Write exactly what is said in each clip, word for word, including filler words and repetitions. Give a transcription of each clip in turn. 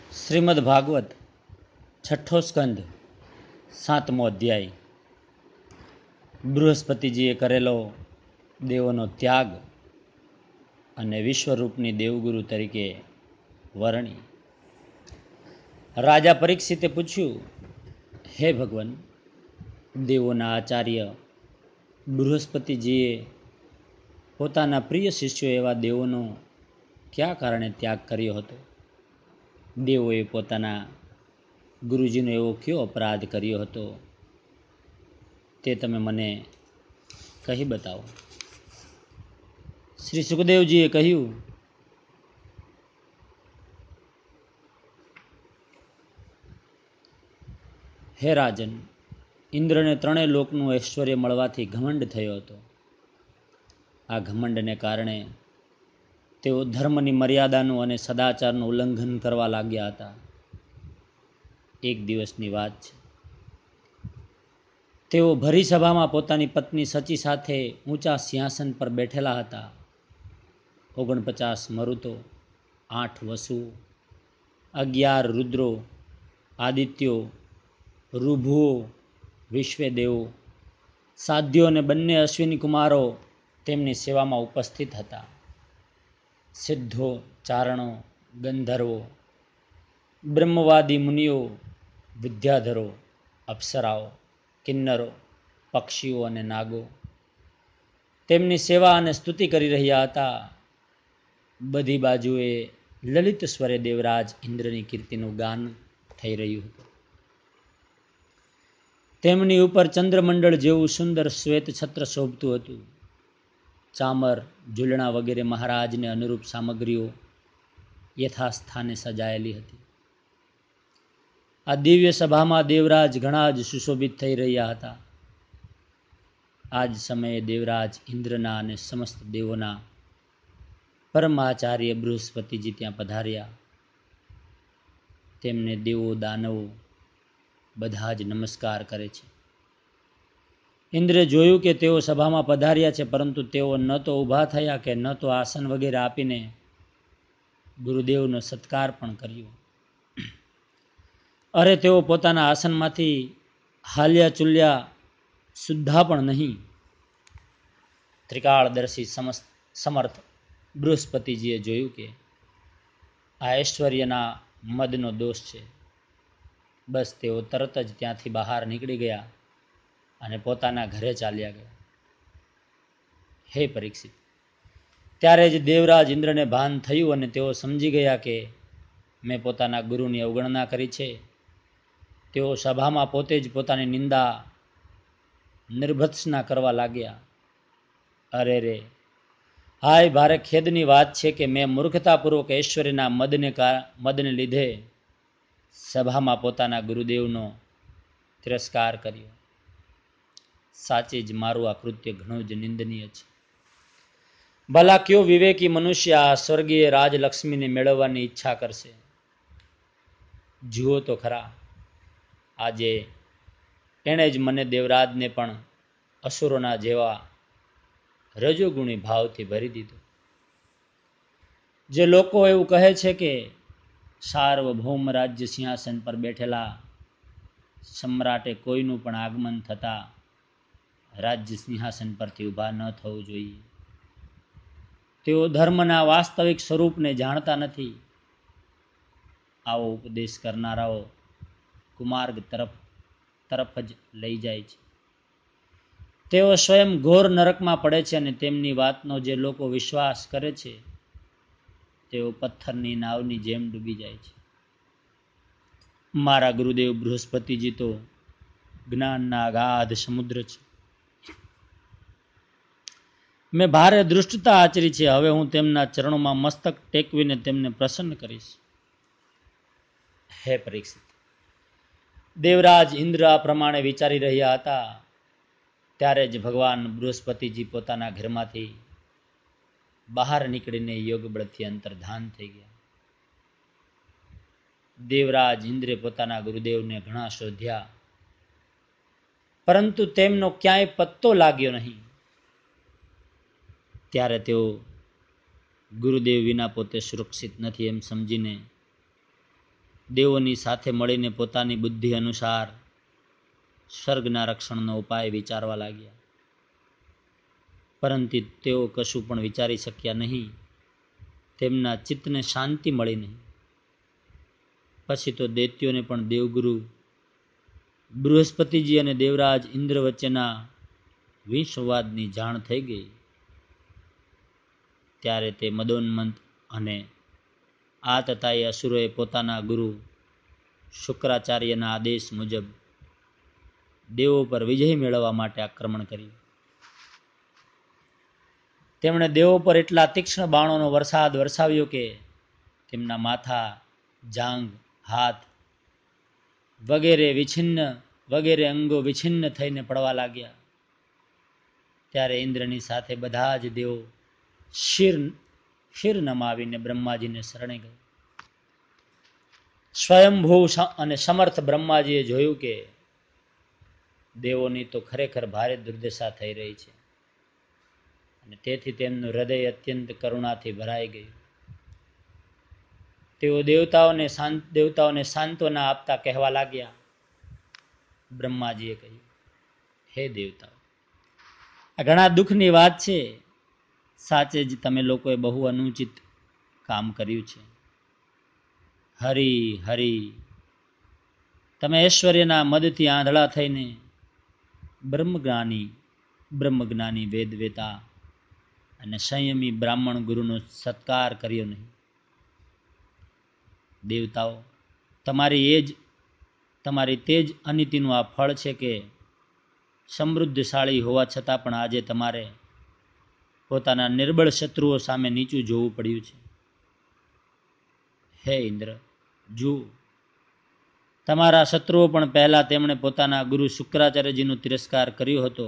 શ્રીમદ ભાગવત છઠ્ઠો સ્કંદ સાતમો અધ્યાય. બૃહસ્પતિજીએ કરેલો દેવોનો ત્યાગ અને વિશ્વરૂપની દેવગુરુ તરીકે વરણી. રાજા પરીક્ષિતે પૂછ્યું, હે ભગવાન, દેવોના આચાર્ય બૃહસ્પતિજીએ પોતાના પ્રિય શિષ્યો એવા દેવોનો કયા કારણે ત્યાગ કર્યો હતો? દેવોએ પોતાના ગુરુજીનો એવો કયો અપરાધ કર્યો હતો તે તમે મને કહી બતાવો. શ્રી સુખદેવજીએ કહ્યું, હે રાજન, ઇન્દ્રને ત્રણેય લોકનું ઐશ્વર્ય મળવાથી ઘમંડ થયો હતો. આ ઘમંડને કારણે તેઓ ધર્મની મર્યાદાનું અને સદાચારનું ઉલ્લંઘન કરવા લાગ્યા હતા. એક દિવસની વાત છે. તેઓ ભરી સભામાં પોતાની પત્ની સચી સાથે ઊંચા સિંહાસન પર બેઠેલા હતા. ઓગણપચાસ મરુતો, આઠ વસુ, અગિયાર રુદ્રો, આદિત્યો, ઋભુઓ, વિશ્વેદેવો, સાધ્યો અને બંને અશ્વિની કુમારો તેમની સેવામાં ઉપસ્થિત હતા. સિદ્ધો, ચારણો, ગંધર્વો, બ્રહ્મવાદી મુનિઓ, વિદ્યાધરો, અપ્સરાઓ, કિન્નરો, પક્ષીઓ અને નાગો તેમની સેવા અને સ્તુતિ કરી રહ્યા હતા. બધી બાજુએ લલિત સ્વરે દેવરાજ ઇન્દ્રની કીર્તિનું ગાન થઈ રહ્યું હતું. તેમની ઉપર ચંદ્રમંડળ જેવું સુંદર શ્વેત છત્ર શોભતું હતું. ચામર, ઝૂલણા વગેરે મહારાજને અનુરૂપ સામગ્રીઓ યથાસ્થાને સજાયેલી હતી. આ દિવ્ય સભામાં દેવરાજ ઘણા જ સુશોભિત થઈ રહ્યા હતા. આ જ સમયે દેવરાજ ઇન્દ્રના અને સમસ્ત દેવોના પરમાચાર્ય બૃહસ્પતિજી ત્યાં પધાર્યા. તેમને દેવો દાનવો બધા જ નમસ્કાર કરે છે. ઇન્દ્રે જોયું કે તેઓ સભામાં પધાર્યા છે, પરંતુ તેઓ ન તો ઊભા થયા કે ન તો આસન વગેરે આપીને ગુરુદેવનો સત્કાર પણ કર્યો. અરે તેઓ પોતાના આસનમાંથી હાલ્યા ચૂલ્યા સુદ્ધા પણ નહીં. ત્રિકાળદર્શી સમસ્ત સમર્થ બૃહસ્પતિજીએ જોયું કે આ ઐશ્વર્યના મદનો દોષ છે. બસ તેઓ તરત જ ત્યાંથી બહાર નીકળી ગયા અને પોતાના ઘરે ચાલ્યા ગયા. હે પરીક્ષિત, ત્યારે જ દેવરાજ ઇન્દ્રને ભાન થયું અને તેઓ સમજી ગયા કે મેં પોતાના ગુરુની અવગણના કરી છે. તેઓ સભામાં પોતે જ પોતાની નિંદા નિર્ભત્સના કરવા લાગ્યા. અરે રે, હાય, ભારે ખેદની વાત છે કે મેં મૂર્ખતાપૂર્વક ઐશ્વર્યના મદને મદને લીધે સભામાં પોતાના ગુરુદેવનો તિરસ્કાર કર્યો. સાચે જ મારું આ કૃત્ય ઘણું જ નિંદનીય છે. ભલા કયો વિવેકી મનુષ્ય આ સ્વર્ગીય રાજલક્ષ્મીને મેળવવાની ઈચ્છા કરશે? જુઓ તો ખરા, આજે એણે જ મને દેવરાજને પણ અસુરોના જેવા રજોગુણી ભાવથી ભરી દીધો. જે લોકો એવું કહે છે કે સાર્વભૌમ રાજ્ય સિંહાસન પર બેઠેલા સમ્રાટે કોઈનું પણ આગમન થતાં રાજ્ય સિંહાસન પરથી ઊભા ન થવું જોઈએ. તેઓ ધર્મના વાસ્તવિક સ્વરૂપને જાણતા નથી. આવો ઉપદેશ કરનારાઓ કુમાર્ગ તરફ તરફ જ લઈ જાય છે. તેઓ સ્વયં ઘોર નરકમાં પડે છે અને તેમની વાતનો જે લોકો વિશ્વાસ કરે છે તેઓ પથ્થરની નાવની જેમ ડૂબી જાય છે. મારા ગુરુદેવ બૃહસ્પતિજી તો જ્ઞાનના અગાધ સમુદ્ર છે. મેં ભારે દૃષ્ટતા આચરી છે. હવે હું તેમના ચરણોમાં મસ્તક ટેકવીને તેમને પ્રસન્ન કરીશ. હે પરીક્ષિત, દેવરાજ ઇન્દ્ર આ પ્રમાણે વિચારી રહ્યા હતા ત્યારે જ ભગવાન બૃહસ્પતિજી પોતાના ઘરમાંથી બહાર નીકળીને યોગ બળથી અંતર્ધાન થઈ ગયા. દેવરાજ ઇન્દ્રે પોતાના ગુરુદેવને ઘણા શોધ્યા, પરંતુ તેમનો ક્યાંય પત્તો લાગ્યો નહીં. ત્યારે તેઓ ગુરુદેવ વિના પોતે સુરક્ષિત નથી એમ સમજીને દેવોની સાથે મળીને પોતાની બુદ્ધિ અનુસાર સ્વર્ગના રક્ષણનો ઉપાય વિચારવા લાગ્યા. પરંતુ તેઓ કશું પણ વિચારી શક્યા નહીં. તેમના ચિત્તને શાંતિ મળી નહીં. પછી તો દૈત્યોને પણ દેવગુરુ બૃહસ્પતિજી અને દેવરાજ ઇન્દ્ર વચ્ચેના વિસંવાદની જાણ થઈ ગઈ. ત્યારે તે મદોન્મંત અને આતતાયી અસુરોએ પોતાના ગુરુ શુક્રાચાર્યના આદેશ મુજબ દેવો પર વિજય મેળવવા માટે આક્રમણ કર્યું. તેમણે દેવો પર એટલા તીક્ષ્ણ બાણોનો વરસાદ વરસાવ્યો કે તેમના માથા, જાંઘ, હાથ વગેરે વિછિન્ન વગેરે અંગો વિછિન્ન થઈને પડવા લાગ્યા. ત્યારે ઇન્દ્રની સાથે બધા જ દેવો શિર શિર નમાવીને બ્રહ્માજીને શરણે ગયા. સ્વયંભૂ અને સમર્થ બ્રહ્માજીએ જોયું કે દેવોની તો ખરેખર ભારે દુર્દશા થઈ રહી છે અને તેથી તેમનું હૃદય અત્યંત કરુણાથી ભરાઈ ગયું. તેઓ દેવતાઓને શાંત દેવતાઓને સાંત્વના આપતા કહેવા લાગ્યા. બ્રહ્માજીએ કહ્યું, હે દેવતાઓ, આ ઘણા દુઃખની વાત છે. સાચે જ તમે લોકોએ બહુ અનુચિત કામ કર્યું છે. હરી હરી તમે ઐશ્વર્યના મદથી આંધળા થઈને બ્રહ્મજ્ઞાની બ્રહ્મજ્ઞાની વેદવેતા અને સંયમી બ્રાહ્મણ ગુરુનો સત્કાર કર્યો નહીં. દેવતાઓ, તમારી એ જ તમારી તે જ અનીતિનું આ ફળ છે કે સમૃદ્ધશાળી હોવા છતાં પણ આજે તમારે પોતાના નિર્બળ શત્રુઓ સામે નીચું જોવું પડ્યું છે. હે ઇન્દ્ર, જુઓ, તમારા શત્રુઓ પણ પહેલા તેમણે પોતાના ગુરુ શુક્રાચાર્યજીનો તિરસ્કાર કર્યો હતો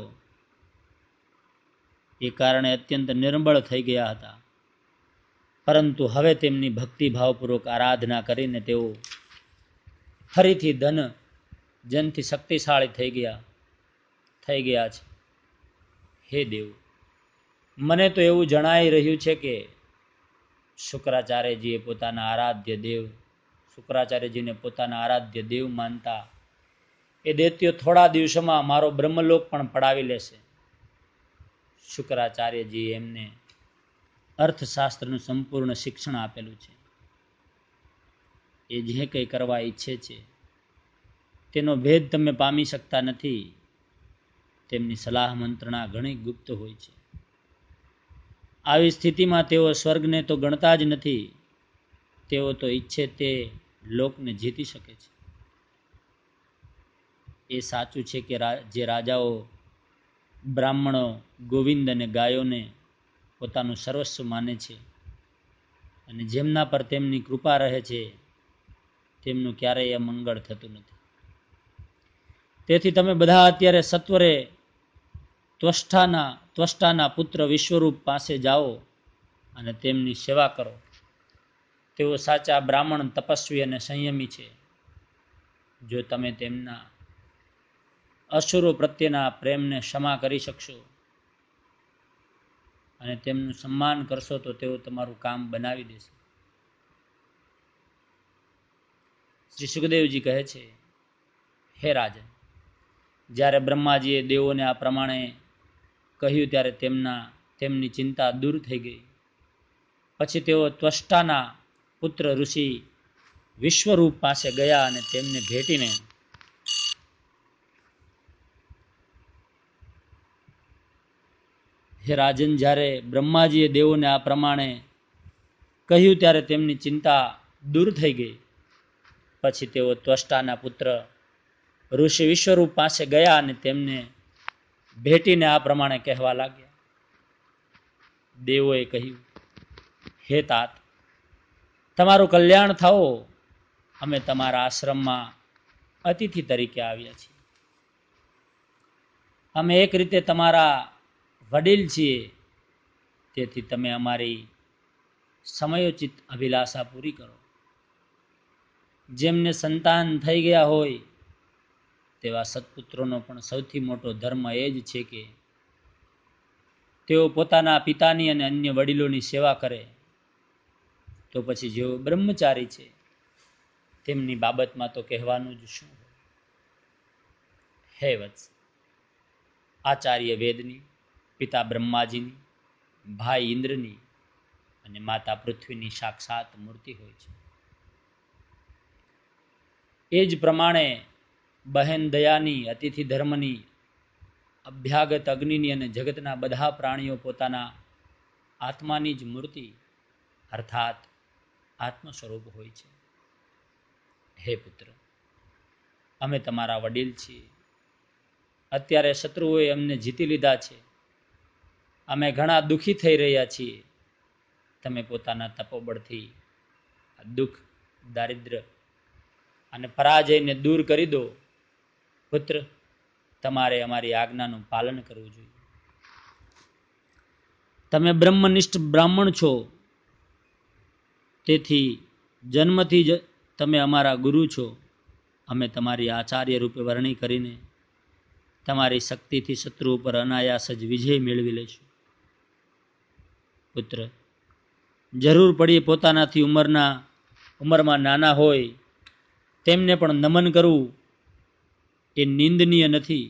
એ કારણે અત્યંત નિર્બળ થઈ ગયા હતા. પરંતુ હવે તેમની ભક્તિભાવપૂર્વક આરાધના કરીને તેઓ ફરીથી ધન જનથી શક્તિશાળી થઈ ગયા થઈ ગયા છે. હે દેવ, મને તો એવું જણાઈ રહ્યું છે કે શુક્રાચાર્યજીએ પોતાના આરાધ્ય દેવ શુક્રાચાર્યજીને પોતાના આરાધ્ય દેવ માનતા એ દૈત્યો થોડા દિવસોમાં મારો બ્રહ્મલોક પણ પડાવી લેશે. શુક્રાચાર્યજીએ એમને અર્થશાસ્ત્રનું સંપૂર્ણ શિક્ષણ આપેલું છે. એ જે કંઈ કરવા ઈચ્છે છે તેનો ભેદ તમે પામી શકતા નથી. તેમની સલાહ મંત્રણા ઘણી ગુપ્ત હોય છે. આવી સ્થિતિમાં તેઓ સ્વર્ગને તો ગણતા જ નથી. તેઓ તો ઈચ્છે તે લોકને જીતી શકે છે. એ સાચું છે કે જે રાજાઓ બ્રાહ્મણો, ગોવિંદ અને ગાયોને પોતાનું સર્વસ્વ માને છે અને જેમના પર તેમની કૃપા રહે છે તેમનું ક્યારેય મંગળ થતું નથી. તેથી તમે બધા અત્યારે સત્વરે ત્વષ્ટાના ત્વષ્ટાના પુત્ર વિશ્વરૂપ પાસે જાઓ અને તેમની સેવા કરો. તેઓ સાચા બ્રાહ્મણ, તપસ્વી અને સંયમી છે. જો તમે તેમના અસુરો પ્રત્યેના પ્રેમને ક્ષમા કરી શકશો અને તેમનું સન્માન કરશો તો તેઓ તમારું કામ બનાવી દેશે. શ્રી સુખદેવજી કહે છે, હે રાજન, જ્યારે બ્રહ્માજીએ દેવોને આ પ્રમાણે કહ્યું ત્યારે તેમના તેમની ચિંતા દૂર થઈ ગઈ. પછી તેઓ ત્વષ્ટાના પુત્ર ઋષિ વિશ્વરૂપ પાસે ગયા અને તેમને ભેટીને હે રાજન, જ્યારે બ્રહ્માજીએ દેવોને આ પ્રમાણે કહ્યું ત્યારે તેમની ચિંતા દૂર થઈ ગઈ. પછી તેઓ ત્વષ્ટાના પુત્ર ઋષિ વિશ્વરૂપ પાસે ગયા અને તેમને ભેટીને આ પ્રમાણે કહેવા લાગ્યા. દેવોએ કહ્યું, હે તાત, તમારું કલ્યાણ થાઓ. અમે તમારા આશ્રમમાં અતિથિ તરીકે આવ્યા છીએ. અમે એક રીતે તમારા વડીલ છીએ. તેથી તમે અમારી સમયોચિત અભિલાષા પૂરી કરો. જેમને સંતાન થઈ ગયા હોય તેવા સત્પુત્રોનો પણ સૌથી મોટો ધર્મ એ જ છે કે તેઓ પોતાના પિતાની અને અન્ય વડીલોની સેવા કરે. તો પછી જેઓ બ્રહ્મચારી છે તેમની બાબતમાં તો કહેવાનું જ શું. હે વત્સ, આચાર્ય વેદની, પિતા બ્રહ્માજીની, ભાઈ ઇન્દ્રની અને માતા પૃથ્વીની સાક્ષાત મૂર્તિ હોય છે. એ જ પ્રમાણે બહેન દયાની, અતિથિ ધર્મની, અભ્યાગત અગ્નિની અને જગતના બધા પ્રાણીઓ પોતાના આત્માની જ મૂર્તિ અર્થાત આત્મ સ્વરૂપ હોય છે. હે પુત્ર, અમે તમારા વડીલ છીએ. અત્યારે શત્રુઓએ અમને જીતી લીધા છે. અમે ઘણા દુઃખી થઈ રહ્યા છીએ. તમે પોતાના તપોબળથી આ દુઃખ, દારિદ્ર અને પરાજયને દૂર કરી દો. પુત્ર, તમારે અમારી આજ્ઞાનું પાલન કરવું જોઈએ. તમે બ્રહ્મનિષ્ઠ બ્રાહ્મણ છો, તેથી જન્મથી જ તમે અમારા ગુરુ છો. અમે તમારી આચાર્ય રૂપે વર્ણી કરીને તમારી શક્તિથી શત્રુ ઉપર અનાયાસ જ વિજય મેળવી લઈશું. પુત્ર, જરૂર પડીએ પોતાનાથી ઉંમરના ઉંમરમાં નાના હોય તેમને પણ નમન કરવું એ નિંદનીય નથી.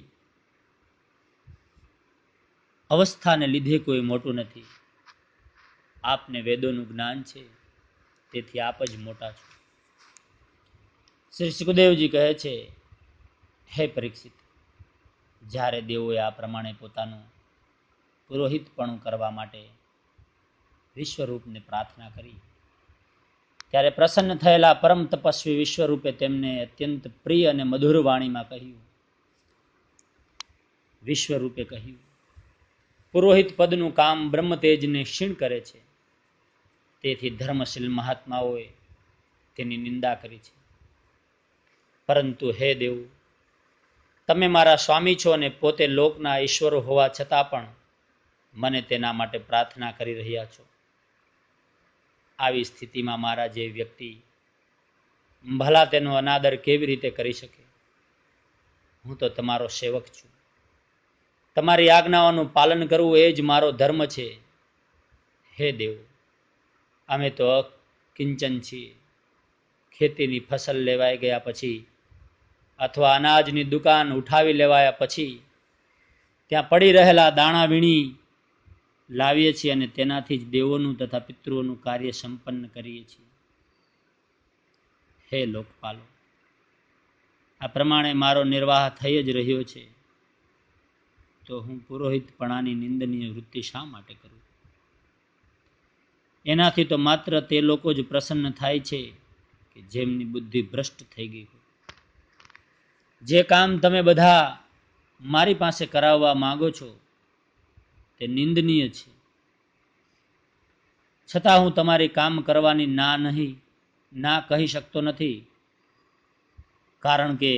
અવસ્થાને લીધે કોઈ મોટું નથી. આપને વેદોનું જ્ઞાન છે, તેથી આપ જ મોટા છો. શ્રી સુખદેવજી કહે છે, હે પરીક્ષિત, જ્યારે દેવોએ આ પ્રમાણે પોતાનું પુરોહિતપણું કરવા માટે વિશ્વરૂપને પ્રાર્થના કરી, ત્યારે પ્રસન્ન થયેલા પરમ તપસ્વી વિશ્વરૂપે તેમને અત્યંત પ્રિય અને મધુર વાણીમાં કહ્યું. વિશ્વરૂપે કહ્યું, પુરોહિત પદનું કામ બ્રહ્મતેજને ક્ષીણ કરે છે. તેથી ધર્મશીલ મહાત્માઓએ તેની નિંદા કરી છે. પરંતુ હે દેવ, તમે મારા સ્વામી છો અને પોતે લોકના ઈશ્વરો હોવા છતાં પણ મને તેના માટે પ્રાર્થના કરી રહ્યા છો. આવી સ્થિતિમાં મારા જે વ્યક્તિ ભલા તેનો અનાદર કેવી રીતે કરી શકે? હું તો તમારો સેવક છું. તમારી આજ્ઞાઓનું પાલન કરવું એ જ મારો ધર્મ છે. હે દેવ, અમે તો કિંચન છીએ. ખેતીની ફસલ લેવાઈ ગયા પછી અથવા અનાજની દુકાન ઉઠાવી લેવાયા પછી ત્યાં પડી રહેલા દાણા વીણી લાવીએ છીએ અને તેનાથી જ દેવોનું તથા પિતૃઓનું કાર્ય સંપન્ન કરીએ છીએ. હે લોકપાલો, આ પ્રમાણે મારો નિર્વાહ થઈ જ રહ્યો છે, તો હું પુરોહિતપણાની નિંદનીય વૃત્તિ શા માટે કરું? એનાથી તો માત્ર તે લોકો જ પ્રસન્ન થાય છે કે જેમની બુદ્ધિ ભ્રષ્ટ થઈ ગઈ હોય. જે કામ તમે બધા મારી પાસે કરાવવા માંગો છો તે નિંદનીય છે, છતાં હું તમારી કામ કરવાની ના નહીં ના કહી શકતો નથી. કારણ કે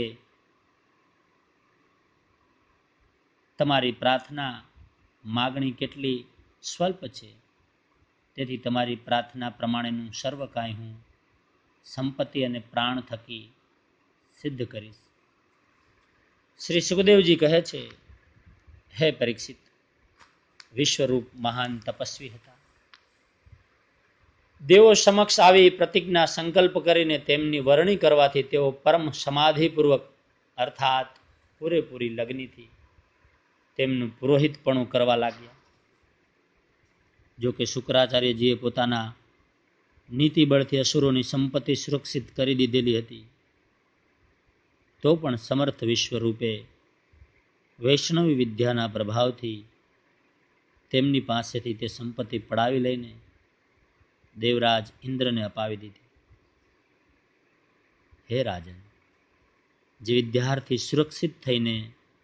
તમારી પ્રાર્થના માગણી કેટલી સ્વલ્પ છે. તેથી તમારી પ્રાર્થના પ્રમાણેનું સર્વ કાંઈ હું સંપત્તિ અને પ્રાણ થકી સિદ્ધ કરીશ. શ્રી સુખદેવજી કહે છે, હે પરીક્ષિત, વિશ્વરૂપ મહાન તપસ્વી હતા. દેવો સમક્ષ આવી પ્રતિજ્ઞા સંકલ્પ કરીને તેમની વરણી કરવાથી તેઓ પરમ સમાધિપૂર્વક અર્થાત પૂરેપૂરી લગ્નથી તેમનું પુરોહિતપણું કરવા લાગ્યા. જો કે શુક્રાચાર્યજીએ પોતાના નીતિબળથી અસુરોની સંપત્તિ સુરક્ષિત કરી દીધેલી હતી, તો પણ સમર્થ વિશ્વરૂપે વૈષ્ણવી વિદ્યાના પ્રભાવથી તેમની પાસેથી તે સંપત્તિ પડાવી લઈને દેવરાજ ઇન્દ્રને અપાવી દીધી. હે રાજન, જે વિદ્યાર્થી સુરક્ષિત થઈને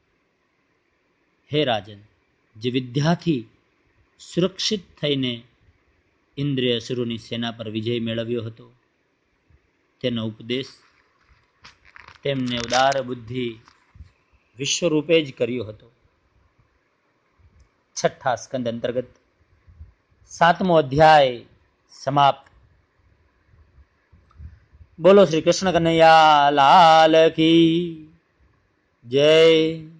હે રાજન જે વિદ્યાથી સુરક્ષિત થઈને ઇન્દ્રે અસુરોની સેના પર વિજય મેળવ્યો હતો, તેનો ઉપદેશ તેમને ઉદાર બુદ્ધિ વિશ્વરૂપે જ કર્યો હતો. છઠ્ઠા સ્કંદ અંતર્ગત સાતમો અધ્યાય સમાપ્ત. બોલો શ્રી કૃષ્ણ કનૈયા લાલ કી જય.